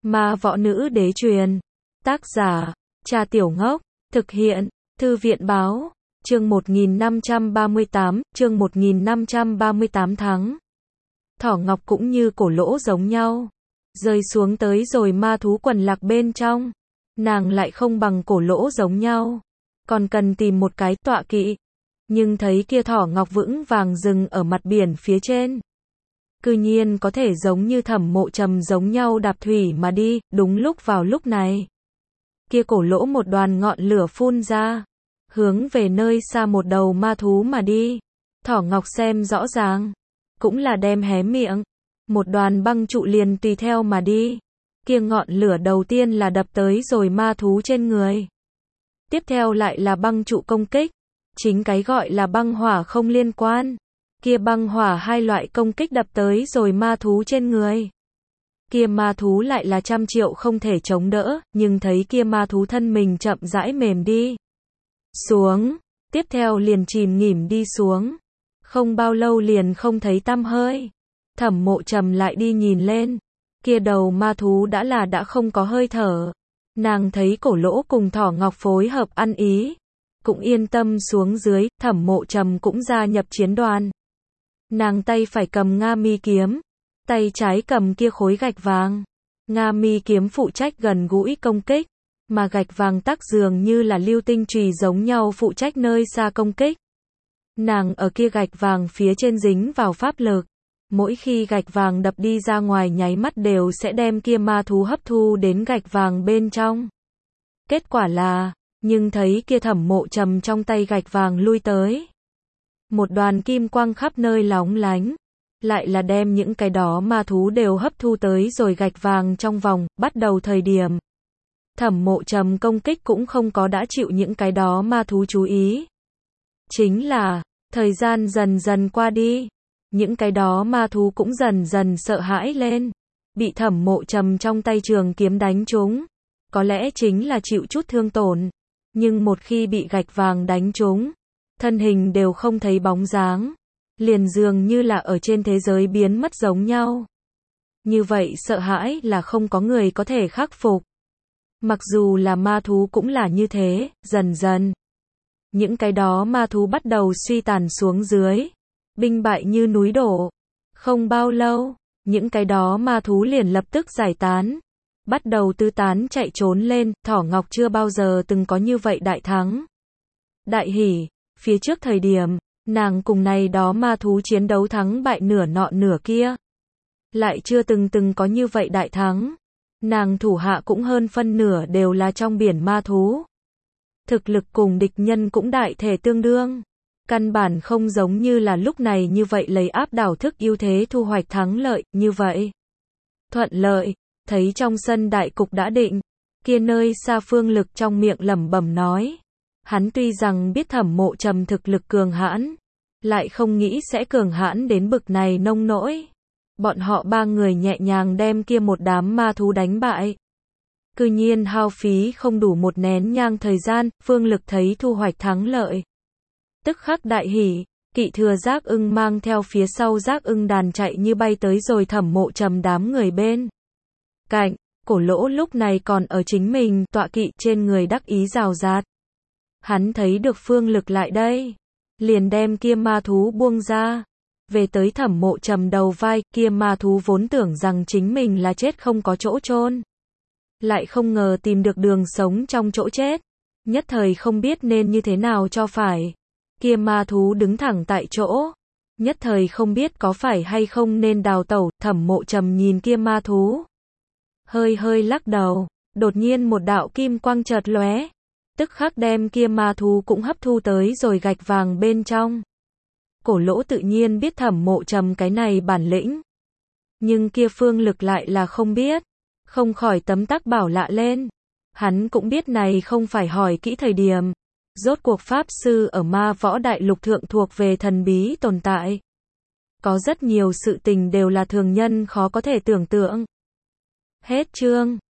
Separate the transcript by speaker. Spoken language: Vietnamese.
Speaker 1: Ma võ nữ đế truyền. Tác giả, Cha Tiểu Ngốc. Thực hiện, Thư viện báo. Chương 1538, chương 1538 thắng. Thỏ ngọc cũng như cổ lỗ giống nhau. Rơi xuống tới rồi ma thú quần lạc bên trong. Nàng lại không bằng cổ lỗ giống nhau. Còn cần tìm một cái tọa kỵ. Nhưng thấy kia thỏ ngọc vững vàng dừng ở mặt biển phía trên. Cư nhiên có thể giống như Thẩm Mộ Trầm giống nhau đạp thủy mà đi, đúng lúc vào lúc này. Kia cổ lỗ một đoàn ngọn lửa phun ra. Hướng về nơi xa một đầu ma thú mà đi. Thỏ ngọc xem rõ ràng. Cũng là đem hé miệng. Một đoàn băng trụ liền tùy theo mà đi. Kia ngọn lửa đầu tiên là đập tới rồi ma thú trên người. Tiếp theo lại là băng trụ công kích. Chính cái gọi là băng hỏa không liên quan. Kia băng hỏa hai loại công kích đập tới rồi ma thú trên người. Kia ma thú lại là trăm triệu không thể chống đỡ, nhưng thấy kia ma thú thân mình chậm rãi mềm đi xuống, tiếp theo liền chìm nghỉm đi xuống. Không bao lâu liền không thấy tăm hơi. Thẩm Mộ Trầm lại đi nhìn lên. Kia đầu ma thú đã không có hơi thở. Nàng thấy cổ lỗ cùng thỏ ngọc phối hợp ăn ý. Cũng yên tâm xuống dưới, Thẩm Mộ Trầm cũng gia nhập chiến đoàn. Nàng tay phải cầm Nga mi kiếm. Tay trái cầm kia khối gạch vàng. Nga mi kiếm phụ trách gần gũi công kích. Mà gạch vàng tắc dường như là lưu tinh chùy giống nhau phụ trách nơi xa công kích. Nàng ở kia gạch vàng phía trên dính vào pháp lực. Mỗi khi gạch vàng đập đi ra ngoài nháy mắt đều sẽ đem kia ma thú hấp thu đến gạch vàng bên trong. Kết quả là, nhưng thấy kia Thẩm Mộ Trầm trong tay gạch vàng lui tới. Một đoàn kim quang khắp nơi lóng lánh. Lại là đem những cái đó ma thú đều hấp thu tới rồi gạch vàng trong vòng, bắt đầu thời điểm. Thẩm Mộ Trầm công kích cũng không có đã chịu những cái đó ma thú chú ý. Chính là, thời gian dần dần qua đi. Những cái đó ma thú cũng dần dần sợ hãi lên. Bị Thẩm Mộ Trầm trong tay trường kiếm đánh trúng. Có lẽ chính là chịu chút thương tổn. Nhưng một khi bị gạch vàng đánh trúng, thân hình đều không thấy bóng dáng. Liền dường như là ở trên thế giới biến mất giống nhau. Như vậy sợ hãi là không có người có thể khắc phục. Mặc dù là ma thú cũng là như thế, dần dần. Những cái đó ma thú bắt đầu suy tàn xuống dưới. Binh bại như núi đổ. Không bao lâu, những cái đó ma thú liền lập tức giải tán. Bắt đầu tứ tán chạy trốn lên, Thỏ Ngọc chưa bao giờ từng có như vậy đại thắng. Đại hỉ, phía trước thời điểm, nàng cùng này đó ma thú chiến đấu thắng bại nửa nọ nửa kia. Lại chưa từng có như vậy đại thắng. Nàng thủ hạ cũng hơn phân nửa đều là trong biển ma thú. Thực lực cùng địch nhân cũng đại thể tương đương. Căn bản không giống như là lúc này như vậy lấy áp đảo thức ưu thế thu hoạch thắng lợi, như vậy. Thuận lợi, thấy trong sân đại cục đã định. Kia nơi xa Phương Lực trong miệng lẩm bẩm nói. Hắn tuy rằng biết Thẩm Mộ Trầm thực lực cường hãn, lại không nghĩ sẽ cường hãn đến bực này nông nỗi. Bọn họ ba người nhẹ nhàng đem kia một đám ma thú đánh bại. Cư nhiên hao phí không đủ một nén nhang thời gian, Phương Lực thấy thu hoạch thắng lợi. Tức khắc đại hỉ, kỵ thừa Giác Ưng mang theo phía sau Giác Ưng đàn chạy như bay tới rồi Thẩm Mộ Trầm đám người bên cạnh. Cổ lỗ lúc này còn ở chính mình tọa kỵ trên người đắc ý rào rạt. Hắn thấy được Phương Lực lại đây, liền đem kia ma thú buông ra. Về tới Thẩm Mộ Trầm đầu vai, kia ma thú vốn tưởng rằng chính mình là chết không có chỗ chôn. Lại không ngờ tìm được đường sống trong chỗ chết. Nhất thời không biết nên như thế nào cho phải. Kia ma thú đứng thẳng tại chỗ. Nhất thời không biết có phải hay không nên đào tẩu. Thẩm Mộ Trầm nhìn kia ma thú. Hơi lắc đầu. Đột nhiên một đạo kim quang chợt lóe. Tức khắc đem kia ma thú cũng hấp thu tới rồi gạch vàng bên trong. Cổ lỗ tự nhiên biết Thẩm Mộ Trầm cái này bản lĩnh. Nhưng kia Phương Lực lại là không biết. Không khỏi tấm tắc bảo lạ lên. Hắn cũng biết này không phải hỏi kỹ thời điểm. Rốt cuộc Pháp Sư ở Ma Võ Đại Lục thượng thuộc về thần bí tồn tại. Có rất nhiều sự tình đều là thường nhân khó có thể tưởng tượng. Hết chương.